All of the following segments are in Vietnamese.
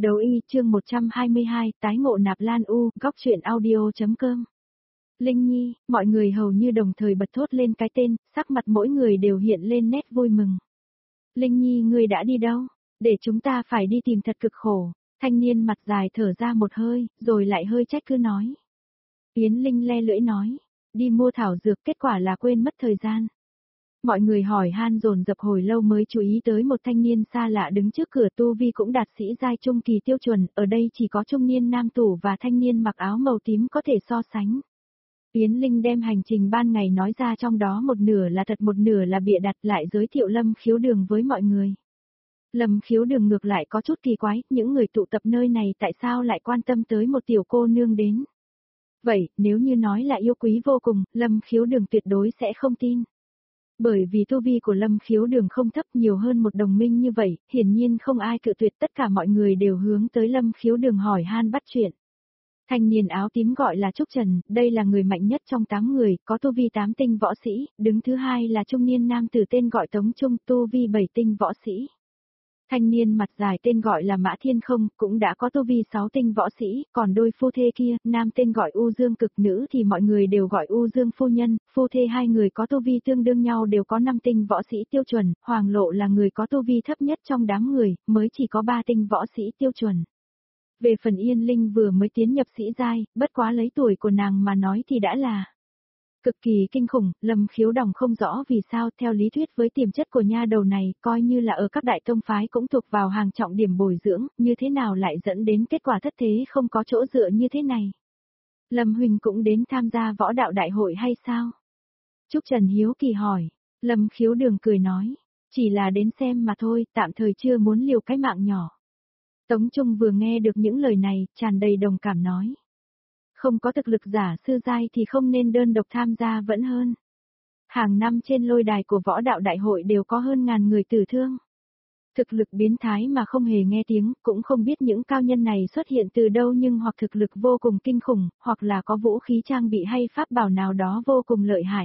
Đấu y chương 122, tái ngộ Nạp Lan U, góc truyện audio.com. Linh Nhi, mọi người hầu như đồng thời bật thốt lên cái tên, sắc mặt mỗi người đều hiện lên nét vui mừng. Linh Nhi, ngươi đã đi đâu? Để chúng ta phải đi tìm thật cực khổ. Thanh niên mặt dài thở ra một hơi, rồi lại hơi trách cứ nói. Yến Linh le lưỡi nói, đi mua thảo dược, kết quả là quên mất thời gian. Mọi người hỏi han dồn dập hồi lâu mới chú ý tới một thanh niên xa lạ đứng trước cửa, tu vi cũng đạt sĩ giai trung kỳ tiêu chuẩn, ở đây chỉ có trung niên nam tử và thanh niên mặc áo màu tím có thể so sánh. Yến Linh đem hành trình ban ngày nói ra, trong đó một nửa là thật một nửa là bịa đặt, lại giới thiệu Lâm Khiếu Đường với mọi người. Lâm Khiếu Đường ngược lại có chút kỳ quái, những người tụ tập nơi này tại sao lại quan tâm tới một tiểu cô nương đến. Vậy, nếu như nói là yêu quý vô cùng, Lâm Khiếu Đường tuyệt đối sẽ không tin. Bởi vì tu vi của Lâm Khiếu Đường không thấp, nhiều hơn một đồng minh như vậy, hiển nhiên không ai cự tuyệt, tất cả mọi người đều hướng tới Lâm Khiếu Đường hỏi han bắt chuyện. Thanh niên áo tím gọi là Trúc Trần, đây là người mạnh nhất trong 8 người, có tu vi 8 tinh võ sĩ, đứng thứ hai là trung niên nam tử tên gọi Tống Trung, tu vi 7 tinh võ sĩ. Thanh niên mặt dài tên gọi là Mã Thiên Không, cũng đã có tu vi 6 tinh võ sĩ, còn đôi phu thê kia, nam tên gọi U Dương Cực, nữ thì mọi người đều gọi U Dương phu nhân, phu thê hai người có tu vi tương đương nhau, đều có 5 tinh võ sĩ tiêu chuẩn, Hoàng Lộ là người có tu vi thấp nhất trong đám người, mới chỉ có 3 tinh võ sĩ tiêu chuẩn. Về phần Yên Linh vừa mới tiến nhập sĩ giai, bất quá lấy tuổi của nàng mà nói thì đã là cực kỳ kinh khủng. Lâm Khiếu Đòng không rõ vì sao, theo lý thuyết với tiềm chất của nha đầu này, coi như là ở các đại tông phái cũng thuộc vào hàng trọng điểm bồi dưỡng, như thế nào lại dẫn đến kết quả thất thế không có chỗ dựa như thế này. Lâm huynh cũng đến tham gia võ đạo đại hội hay sao? Trúc Trần hiếu kỳ hỏi. Lâm Khiếu Đường cười nói, chỉ là đến xem mà thôi, tạm thời chưa muốn liều cái mạng nhỏ. Tống Trung vừa nghe được những lời này, tràn đầy đồng cảm nói. Không có thực lực giả sư giai thì không nên đơn độc tham gia vẫn hơn. Hàng năm trên lôi đài của võ đạo đại hội đều có hơn ngàn người tử thương. Thực lực biến thái mà không hề nghe tiếng, cũng không biết những cao nhân này xuất hiện từ đâu, nhưng hoặc thực lực vô cùng kinh khủng, hoặc là có vũ khí trang bị hay pháp bảo nào đó vô cùng lợi hại.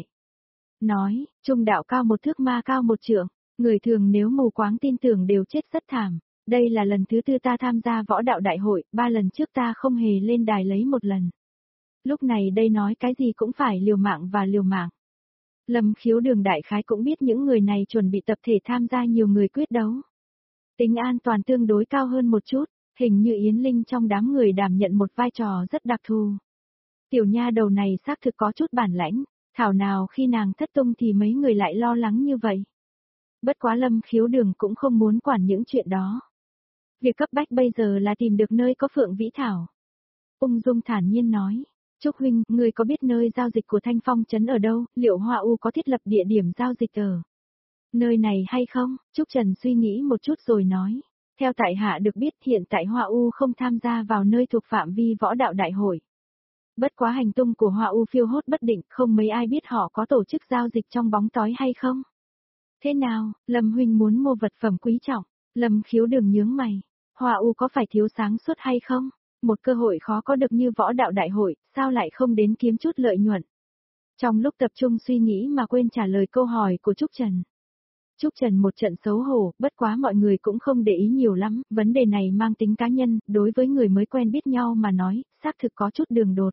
Nói, trung đạo cao 1 thước, ma cao 1 trượng, người thường nếu mù quáng tin tưởng đều chết rất thảm. Đây là lần thứ 4 ta tham gia võ đạo đại hội, 3 lần trước ta không hề lên đài lấy 1 lần. Lúc này đây nói cái gì cũng phải liều mạng và liều mạng. Lâm Khiếu Đường đại khái cũng biết những người này chuẩn bị tập thể tham gia nhiều người quyết đấu. Tính an toàn tương đối cao hơn một chút, hình như Yến Linh trong đám người đảm nhận một vai trò rất đặc thù. Tiểu nha đầu này xác thực có chút bản lãnh, thảo nào khi nàng thất tung thì mấy người lại lo lắng như vậy. Bất quá Lâm Khiếu Đường cũng không muốn quản những chuyện đó. Việc cấp bách bây giờ là tìm được nơi có Phượng Vĩ Thảo. Ung dung thản nhiên nói, Trúc huynh, ngươi có biết nơi giao dịch của Thanh Phong Trấn ở đâu, liệu Hoa U có thiết lập địa điểm giao dịch ở nơi này hay không? Trúc Trần suy nghĩ một chút rồi nói, theo tại hạ được biết hiện tại Hoa U không tham gia vào nơi thuộc phạm vi võ đạo đại hội. Bất quá hành tung của Hoa U phiêu hốt bất định, không mấy ai biết họ có tổ chức giao dịch trong bóng tối hay không. Thế nào, Lâm huynh muốn mua vật phẩm quý trọng? Lâm Khiếu Đường nhướng mày, Hoa U có phải thiếu sáng suốt hay không? Một cơ hội khó có được như võ đạo đại hội, sao lại không đến kiếm chút lợi nhuận? Trong lúc tập trung suy nghĩ mà quên trả lời câu hỏi của Trúc Trần. Trúc Trần một trận xấu hổ, bất quá mọi người cũng không để ý nhiều lắm, vấn đề này mang tính cá nhân, đối với người mới quen biết nhau mà nói, xác thực có chút đường đột.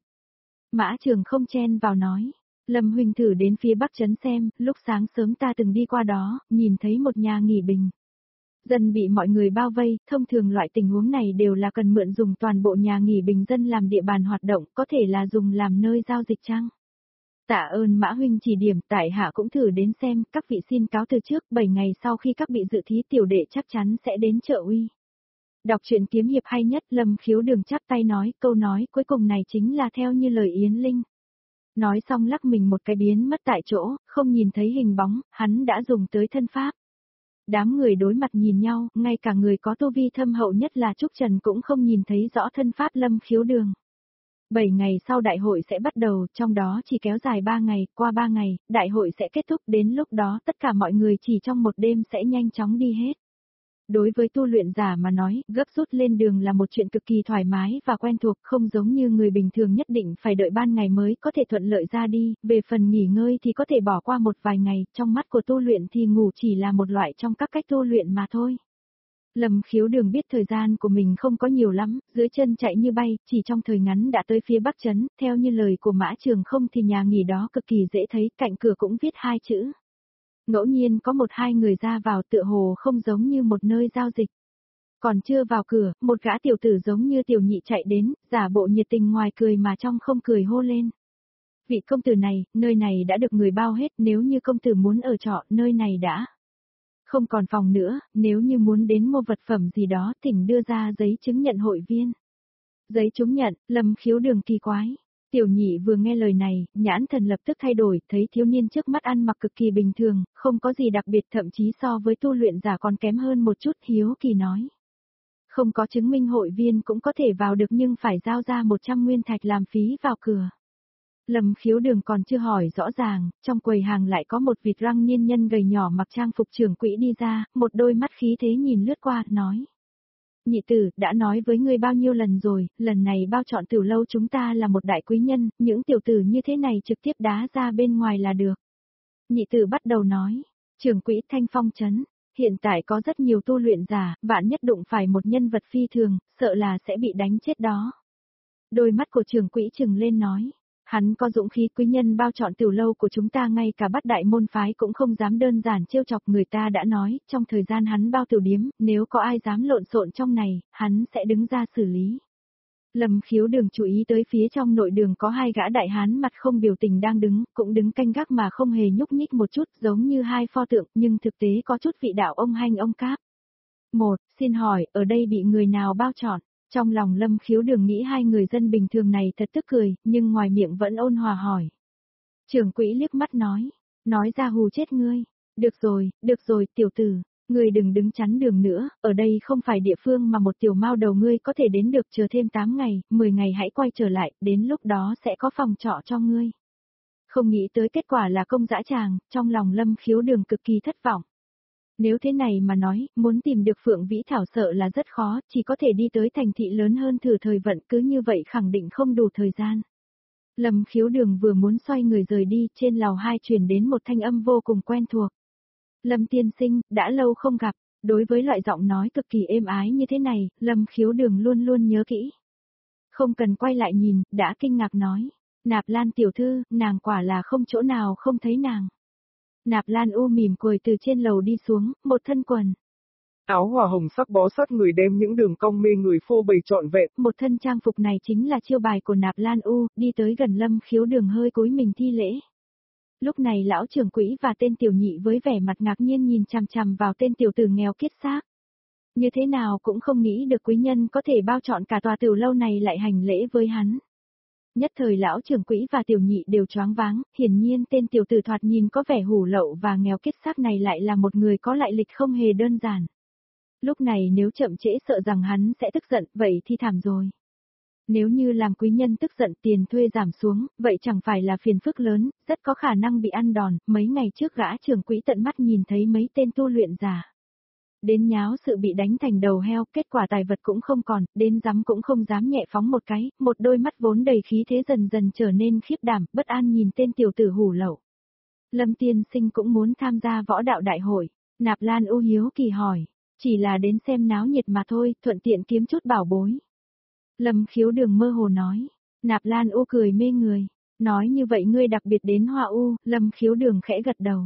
Mã Trường không chen vào nói, Lâm huynh thử đến phía Bắc Trấn xem, lúc sáng sớm ta từng đi qua đó, nhìn thấy một nhà nghỉ bình. Dân bị mọi người bao vây, thông thường loại tình huống này đều là cần mượn dùng toàn bộ nhà nghỉ bình dân làm địa bàn hoạt động, có thể là dùng làm nơi giao dịch chăng? Tạ ơn Mã huynh chỉ điểm, tại hạ cũng thử đến xem, các vị xin cáo từ trước, 7 ngày sau khi các vị dự thí tiểu đệ chắc chắn sẽ đến trợ uy. Đọc truyện kiếm hiệp hay nhất, Lâm Khiếu Đường chắp tay nói, câu nói cuối cùng này chính là theo như lời Yến Linh. Nói xong lắc mình một cái biến mất tại chỗ, không nhìn thấy hình bóng, hắn đã dùng tới thân pháp. Đám người đối mặt nhìn nhau, ngay cả người có tu vi thâm hậu nhất là Trúc Trần cũng không nhìn thấy rõ thân pháp Lâm Khiếu Đường. 7 ngày sau đại hội sẽ bắt đầu, trong đó chỉ kéo dài 3 ngày, qua 3 ngày, đại hội sẽ kết thúc, đến lúc đó tất cả mọi người chỉ trong một đêm sẽ nhanh chóng đi hết. Đối với tu luyện giả mà nói, gấp rút lên đường là một chuyện cực kỳ thoải mái và quen thuộc, không giống như người bình thường nhất định phải đợi ban ngày mới có thể thuận lợi ra đi, về phần nghỉ ngơi thì có thể bỏ qua một vài ngày, trong mắt của tu luyện thì ngủ chỉ là một loại trong các cách tu luyện mà thôi. Lâm Khiếu Đường biết thời gian của mình không có nhiều lắm, dưới chân chạy như bay, chỉ trong thời ngắn đã tới phía Bắc Trấn, theo như lời của Mã Trường Không thì nhà nghỉ đó cực kỳ dễ thấy, cạnh cửa cũng viết 2 chữ. Ngẫu nhiên có 1-2 người ra vào tựa hồ không giống như một nơi giao dịch. Còn chưa vào cửa, một gã tiểu tử giống như tiểu nhị chạy đến, giả bộ nhiệt tình ngoài cười mà trong không cười hô lên. Vị công tử này, nơi này đã được người bao hết, nếu như công tử muốn ở trọ, nơi này đã không còn phòng nữa, nếu như muốn đến mua vật phẩm gì đó, thỉnh đưa ra giấy chứng nhận hội viên. Giấy chứng nhận, Lâm Khiếu Đường kỳ quái. Tiểu nhị vừa nghe lời này, nhãn thần lập tức thay đổi, thấy thiếu niên trước mắt ăn mặc cực kỳ bình thường, không có gì đặc biệt, thậm chí so với tu luyện giả còn kém hơn một chút, hiếu kỳ nói. Không có chứng minh hội viên cũng có thể vào được nhưng phải giao ra 100 nguyên thạch làm phí vào cửa. Lâm Khiếu Đường còn chưa hỏi rõ ràng, trong quầy hàng lại có một vịt răng niên nhân gầy nhỏ mặc trang phục trưởng quỹ đi ra, một đôi mắt khí thế nhìn lướt qua, nói. Nhị tử, đã nói với ngươi bao nhiêu lần rồi, lần này bao chọn tiểu lâu chúng ta là một đại quý nhân, những tiểu tử như thế này trực tiếp đá ra bên ngoài là được. Nhị tử bắt đầu nói, trưởng quỹ Thanh Phong Trấn, hiện tại có rất nhiều tu luyện giả, vạn nhất đụng phải một nhân vật phi thường, sợ là sẽ bị đánh chết đó. Đôi mắt của trưởng quỹ trừng lên nói. Hắn có dũng khí, quý nhân bao chọn tiểu lâu của chúng ta, ngay cả Bát đại môn phái cũng không dám đơn giản trêu chọc, người ta đã nói, trong thời gian hắn bao tiểu điếm, nếu có ai dám lộn xộn trong này, hắn sẽ đứng ra xử lý. Lâm Khiếu Đường chú ý tới phía trong nội đường có 2 gã đại hán mặt không biểu tình đang đứng, cũng đứng canh gác mà không hề nhúc nhích một chút, giống như 2 pho tượng, nhưng thực tế có chút vị đạo ông hanh ông cáp. Xin hỏi, ở đây bị người nào bao chọn? Trong lòng Lâm Khiếu Đường nghĩ 2 người dân bình thường này thật tức cười, nhưng ngoài miệng vẫn ôn hòa hỏi. Trưởng quỹ liếc mắt nói ra hù chết ngươi. Được rồi, tiểu tử, ngươi đừng đứng chắn đường nữa, ở đây không phải địa phương mà một tiểu mao đầu ngươi có thể đến được, chờ thêm 8 ngày, 10 ngày hãy quay trở lại, đến lúc đó sẽ có phòng trọ cho ngươi. Không nghĩ tới kết quả là công dã tràng, trong lòng Lâm Khiếu Đường cực kỳ thất vọng. Nếu thế này mà nói, muốn tìm được Phượng Vĩ Thảo sợ là rất khó, chỉ có thể đi tới thành thị lớn hơn thử thời vận, cứ như vậy khẳng định không đủ thời gian. Lâm Khiếu Đường vừa muốn xoay người rời đi, trên lầu 2 truyền đến một thanh âm vô cùng quen thuộc. Lâm tiên sinh, đã lâu không gặp, đối với loại giọng nói cực kỳ êm ái như thế này, Lâm Khiếu Đường luôn luôn nhớ kỹ. Không cần quay lại nhìn, đã kinh ngạc nói. Nạp Lan tiểu thư, nàng quả là không chỗ nào không thấy nàng. Nạp Lan U mỉm cười từ trên lầu đi xuống, một thân quần. Áo hòa hồng sắc bó sát người, đem những đường cong mê người phô bày trọn vẹn. Một thân trang phục này chính là chiêu bài của Nạp Lan U, đi tới gần Lâm Khiếu Đường hơi cúi mình thi lễ. Lúc này lão trưởng quỹ và tên tiểu nhị với vẻ mặt ngạc nhiên nhìn chằm chằm vào tên tiểu tử nghèo kiết xác. Như thế nào cũng không nghĩ được quý nhân có thể bao trọn cả tòa tiểu lâu này lại hành lễ với hắn. Nhất thời lão trưởng quỹ và tiểu nhị đều choáng váng, hiển nhiên tên tiểu tử thoạt nhìn có vẻ hủ lậu và nghèo kiết xác này lại là một người có lại lịch không hề đơn giản. Lúc này nếu chậm trễ sợ rằng hắn sẽ tức giận, vậy thì thảm rồi. Nếu như làm quý nhân tức giận, tiền thuê giảm xuống, vậy chẳng phải là phiền phức lớn, rất có khả năng bị ăn đòn. Mấy ngày trước gã trưởng quỹ tận mắt nhìn thấy mấy tên tu luyện giả đến nháo sự bị đánh thành đầu heo, kết quả tài vật cũng không còn, đến dám cũng không dám nhẹ phóng một cái, một đôi mắt vốn đầy khí thế dần dần trở nên khiếp đảm, bất an nhìn tên tiểu tử hủ lậu. Lâm tiên sinh cũng muốn tham gia võ đạo đại hội. Nạp Lan U hiếu kỳ hỏi, chỉ là đến xem náo nhiệt mà thôi, thuận tiện kiếm chút bảo bối. Lâm Khiếu Đường mơ hồ nói. Nạp Lan U cười mê người, nói như vậy ngươi đặc biệt đến Hoa U. Lâm Khiếu Đường khẽ gật đầu.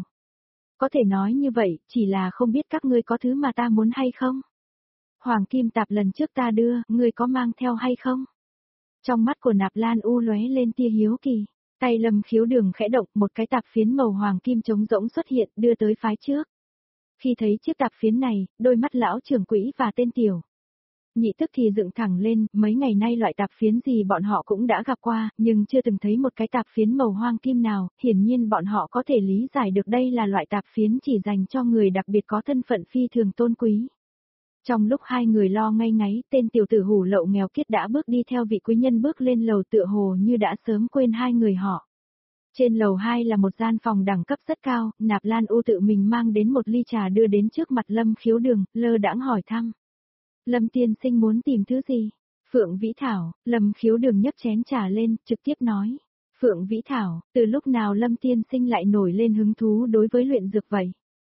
Có thể nói như vậy, chỉ là không biết các ngươi có thứ mà ta muốn hay không? Hoàng kim tạp lần trước ta đưa, ngươi có mang theo hay không? Trong mắt của Nạp Lan U lóe lên tia hiếu kỳ, tay Lâm Khiếu Đường khẽ động, một cái tạp phiến màu hoàng kim trống rỗng xuất hiện, đưa tới phái trước. Khi thấy chiếc tạp phiến này, đôi mắt lão trưởng quỹ và tên tiểu nhị tức thì dựng thẳng lên, mấy ngày nay loại tạp phiến gì bọn họ cũng đã gặp qua, nhưng chưa từng thấy một cái tạp phiến màu hoang kim nào, hiển nhiên bọn họ có thể lý giải được đây là loại tạp phiến chỉ dành cho người đặc biệt có thân phận phi thường tôn quý. Trong lúc 2 người lo ngây ngáy, tên tiểu tử hủ lậu nghèo kiết đã bước đi theo vị quý nhân bước lên lầu, tựa hồ như đã sớm quên 2 người họ. Trên lầu 2 là một gian phòng đẳng cấp rất cao, Nạp Lan U tự mình mang đến một ly trà đưa đến trước mặt Lâm Khiếu Đường, lơ đãng hỏi thăm. Lâm tiên sinh muốn tìm thứ gì? Phượng Vĩ Thảo. Lâm Khiếu Đường nhấc chén trà lên, trực tiếp nói. Phượng Vĩ Thảo, từ lúc nào Lâm tiên sinh lại nổi lên hứng thú đối với luyện dược vậy?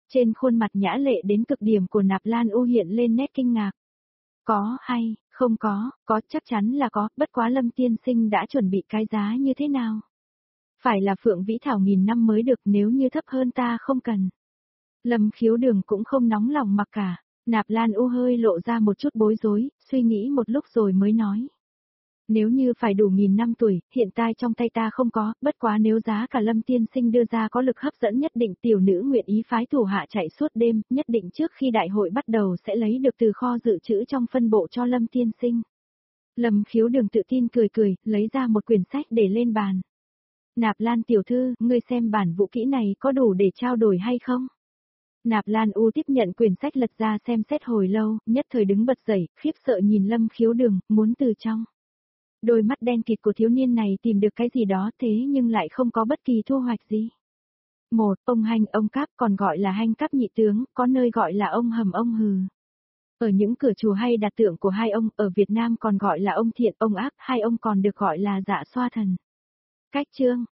Trên khuôn mặt nhã lệ đến cực điểm của Nạp Lan U hiện lên nét kinh ngạc. Có hay, không có chắc chắn là có, bất quá Lâm tiên sinh đã chuẩn bị cái giá như thế nào? Phải là Phượng Vĩ Thảo 1000 năm mới được, nếu như thấp hơn ta không cần. Lâm Khiếu Đường cũng không nóng lòng mặc cả. Nạp Lan U hơi lộ ra một chút bối rối, suy nghĩ một lúc rồi mới nói. Nếu như phải đủ 1000 năm tuổi, hiện tại trong tay ta không có, bất quá nếu giá cả Lâm tiên sinh đưa ra có lực hấp dẫn nhất định, tiểu nữ nguyện ý phái thủ hạ chạy suốt đêm, nhất định trước khi đại hội bắt đầu sẽ lấy được từ kho dự trữ trong phân bộ cho Lâm tiên sinh. Lâm Khiếu Đường tự tin cười cười, lấy ra một quyển sách để lên bàn. Nạp Lan tiểu thư, ngươi xem bản vũ kỹ này có đủ để trao đổi hay không? Nạp Lan U tiếp nhận quyển sách lật ra xem xét hồi lâu, nhất thời đứng bật dậy, khiếp sợ nhìn Lâm Khiếu Đường, muốn từ trong. Đôi mắt đen kịt của thiếu niên này tìm được cái gì đó thế nhưng lại không có bất kỳ thu hoạch gì. Một, ông Hanh ông Cáp còn gọi là Hanh Cáp nhị tướng, có nơi gọi là ông Hầm ông Hừ. Ở những cửa chùa hay đặt tượng của hai ông, ở Việt Nam còn gọi là ông Thiện ông Ác, hai ông còn được gọi là Dạ Xoa Thần. Cách chương